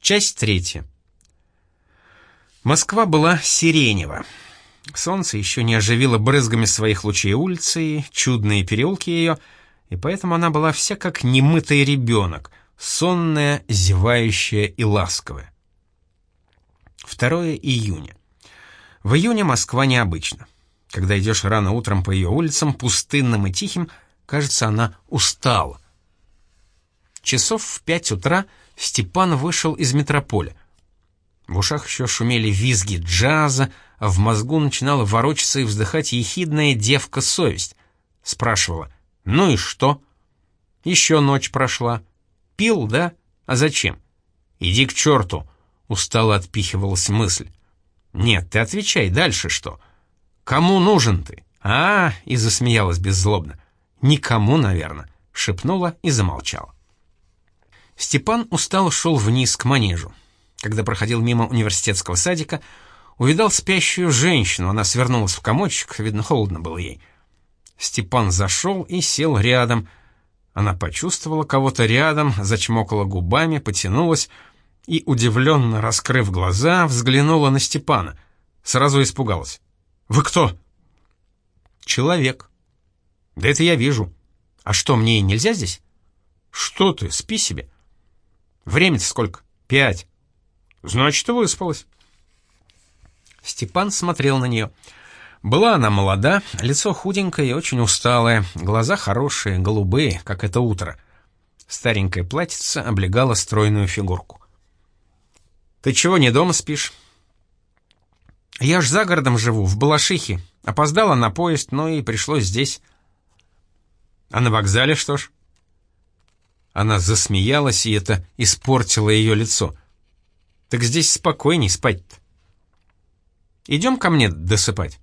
Часть третья. Москва была сиренева. Солнце еще не оживило брызгами своих лучей улицы и чудные переулки ее, и поэтому она была вся как немытый ребенок, сонная, зевающая и ласковая. 2 июня. В июне Москва необычна. Когда идешь рано утром по ее улицам, пустынным и тихим, кажется, она устала. Часов в 5 утра Степан вышел из метрополя. В ушах еще шумели визги джаза, а в мозгу начинала ворочаться и вздыхать ехидная девка-совесть. Спрашивала: «Ну и что?» «Еще ночь прошла». «Пил, да? А зачем?» «Иди к черту!» — устало отпихивалась мысль. «Нет, ты отвечай, дальше что?» «Кому нужен ты?» И засмеялась беззлобно. «Никому, наверное», — шепнула и замолчала. Степан устало шел вниз к манежу. Когда проходил мимо университетского садика, увидал спящую женщину. Она свернулась в комочек, видно, холодно было ей. Степан зашел и сел рядом. Она почувствовала кого-то рядом, зачмокала губами, потянулась и, удивленно раскрыв глаза, взглянула на Степана. Сразу испугалась. «Вы кто?» «Человек». «Да это я вижу. А что, мне нельзя здесь?» «Что ты, спи себе». «Время-то сколько?» 5. «Значит, ты выспалась». Степан смотрел на нее. Была она молода, лицо худенькое и очень усталое, глаза хорошие, голубые, как это утро. Старенькое платьице облегало стройную фигурку. «Ты чего не дома спишь?» «Я ж за городом живу, в Балашихе. Опоздала на поезд, но и пришлось здесь». «А на вокзале что ж?» Она засмеялась, и это испортило ее лицо. «Так здесь спокойней спать-то». «Идем ко мне досыпать».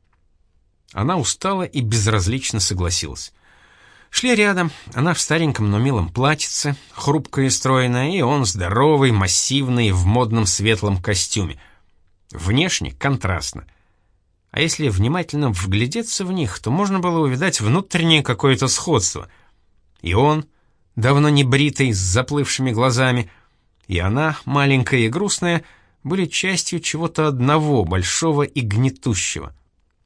Она устала и безразлично согласилась. Шли рядом, она в стареньком, но милом платьице, хрупкая и стройная, и он здоровый, массивный, в модном светлом костюме. Внешне контрастно. А если внимательно вглядеться в них, то можно было увидать внутреннее какое-то сходство. И он, давно не бритый, с заплывшими глазами, и она, маленькая и грустная, были частью чего-то одного, большого и гнетущего.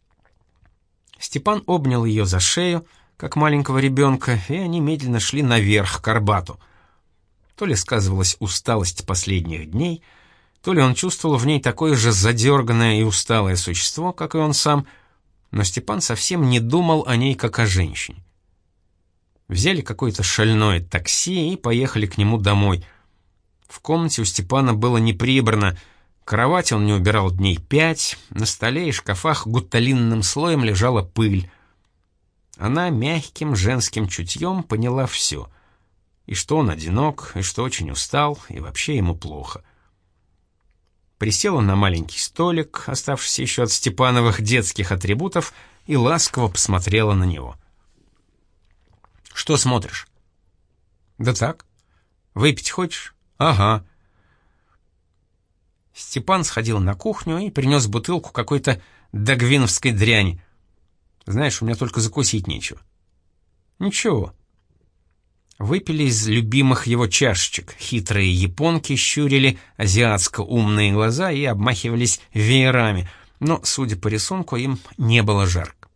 Степан обнял ее за шею, как маленького ребенка, и они медленно шли наверх к Арбату. То ли сказывалась усталость последних дней, то ли он чувствовал в ней такое же задерганное и усталое существо, как и он сам, но Степан совсем не думал о ней как о женщине. Взяли какое-то шальное такси и поехали к нему домой. В комнате у Степана было не прибрано, кровать он не убирал дней 5, на столе и шкафах гуталинным слоем лежала пыль. Она мягким женским чутьем поняла все. И что он одинок, и что очень устал, и вообще ему плохо. Присела на маленький столик, оставшийся еще от Степановых детских атрибутов, и ласково посмотрела на него. «Что смотришь?» «Да так. Выпить хочешь?» «Ага». Степан сходил на кухню и принес бутылку какой-то дагвиновской дряни. «Знаешь, у меня только закусить нечего». «Ничего». Выпили из любимых его чашечек. Хитрые японки щурили азиатско-умные глаза и обмахивались веерами, но, судя по рисунку, им не было жарко.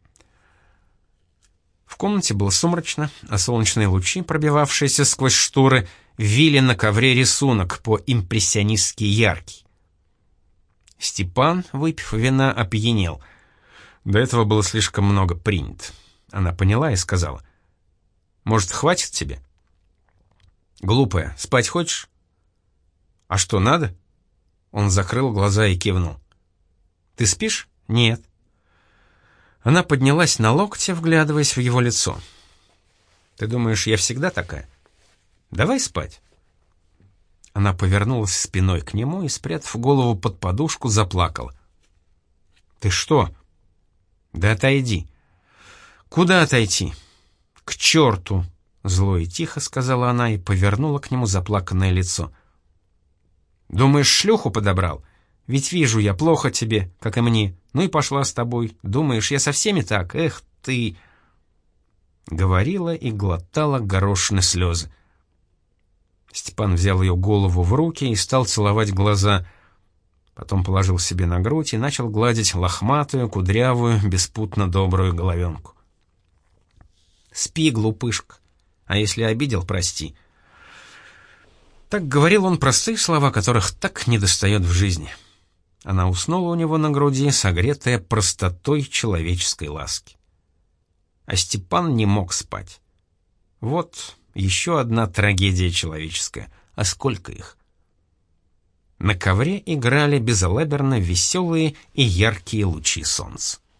В комнате было сумрачно, а солнечные лучи, пробивавшиеся сквозь шторы, вили на ковре рисунок по-импрессионистски яркий. Степан, выпив вина, опьянел. До этого было слишком много принято. Она поняла и сказала: «Может, хватит тебе?» «Глупая, спать хочешь?» «А что, надо?» Он закрыл глаза и кивнул. «Ты спишь?» «Нет». Она поднялась на локте, вглядываясь в его лицо. «Ты думаешь, я всегда такая? Давай спать». Она повернулась спиной к нему и, спрятав голову под подушку, заплакала. «Ты что?» «Да отойди». «Куда отойти?» «К черту!» — зло и тихо сказала она и повернула к нему заплаканное лицо. «Думаешь, шлюху подобрал? Ведь вижу я плохо тебе, как и мне. Ну и пошла с тобой. Думаешь, я со всеми так? Эх ты!» Говорила и глотала горошины слезы. Степан взял ее голову в руки и стал целовать глаза. Потом положил себе на грудь и начал гладить лохматую, кудрявую, беспутно добрую головенку. «Спи, глупышка, а если обидел, прости». Так говорил он простые слова, которых так недостает в жизни. Она уснула у него на груди, согретая простотой человеческой ласки. А Степан не мог спать. Вот еще одна трагедия человеческая. А сколько их? На ковре играли безалаберно веселые и яркие лучи солнца.